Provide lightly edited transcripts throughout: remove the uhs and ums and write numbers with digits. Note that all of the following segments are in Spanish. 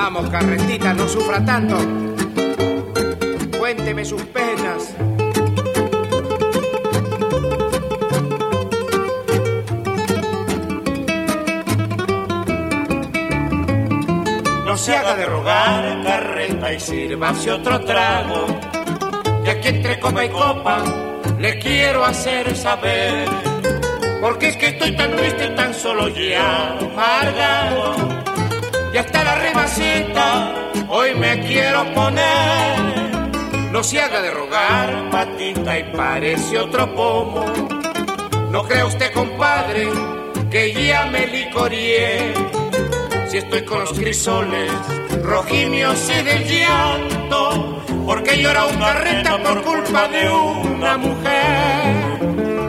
Vamos, carretita, no sufra tanto. Cuénteme sus penas. No se haga de rogar, carreta, y sírvase otro trago. Y aquí entre copa y copa le quiero hacer saber, porque es que estoy tan triste y tan solo ya amargado. Y hasta la rimacita hoy me quiero poner. No se haga de rogar, patita, y parece otro pomo. No crea usted, compadre, que ya me licorié. Si estoy con los crisoles rojimios y del llanto, porque llora un carreta por culpa de una mujer.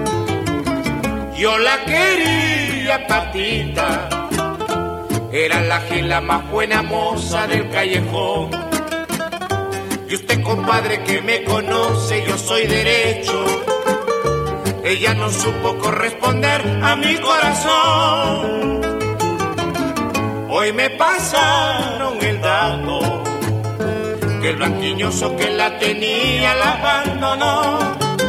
Yo la quería, patita, era la gila más buena moza del callejón. Y usted, compadre, que me conoce, yo soy derecho. Ella no supo corresponder a mi corazón. Hoy me pasaron el dato, que el blanquiñoso que la tenía la abandonó.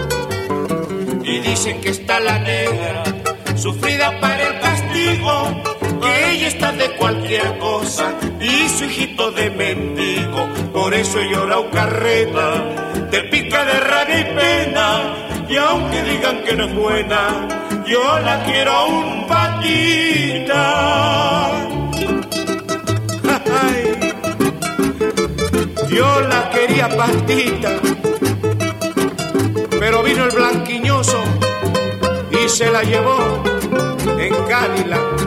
Y dicen que está la negra, sufrida para el castigo, que ella está de cualquier cosa y su hijito de mendigo. Por eso llora un carreta, te pica de rabia y pena. Y aunque digan que no es buena, yo la quiero un patita. Ay, yo la quería, patita, pero vino el blanquiñoso y se la llevó en Cadillac.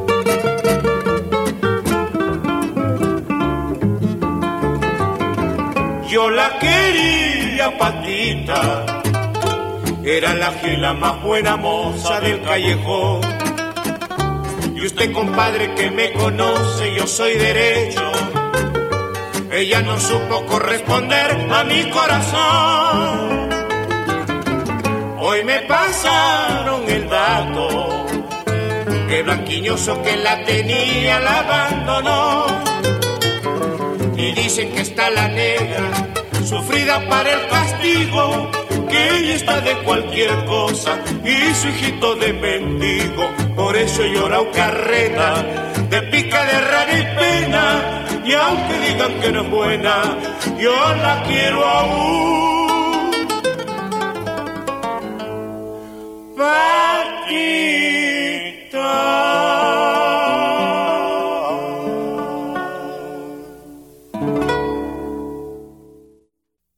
Yo la quería, patita, era la gila más buena moza del callejón. Y usted, compadre, que me conoce, yo soy derecho. Ella no supo corresponder a mi corazón. Hoy me pasaron el dato, que el blanquiñoso que la tenía la abandonó. Y dicen que está la negra, sufrida para el castigo, que ella está de cualquier cosa y su hijito de mendigo. Por eso llora un carreta, te pica de rabia y pena. Y aunque digan que no es buena, yo la quiero aún.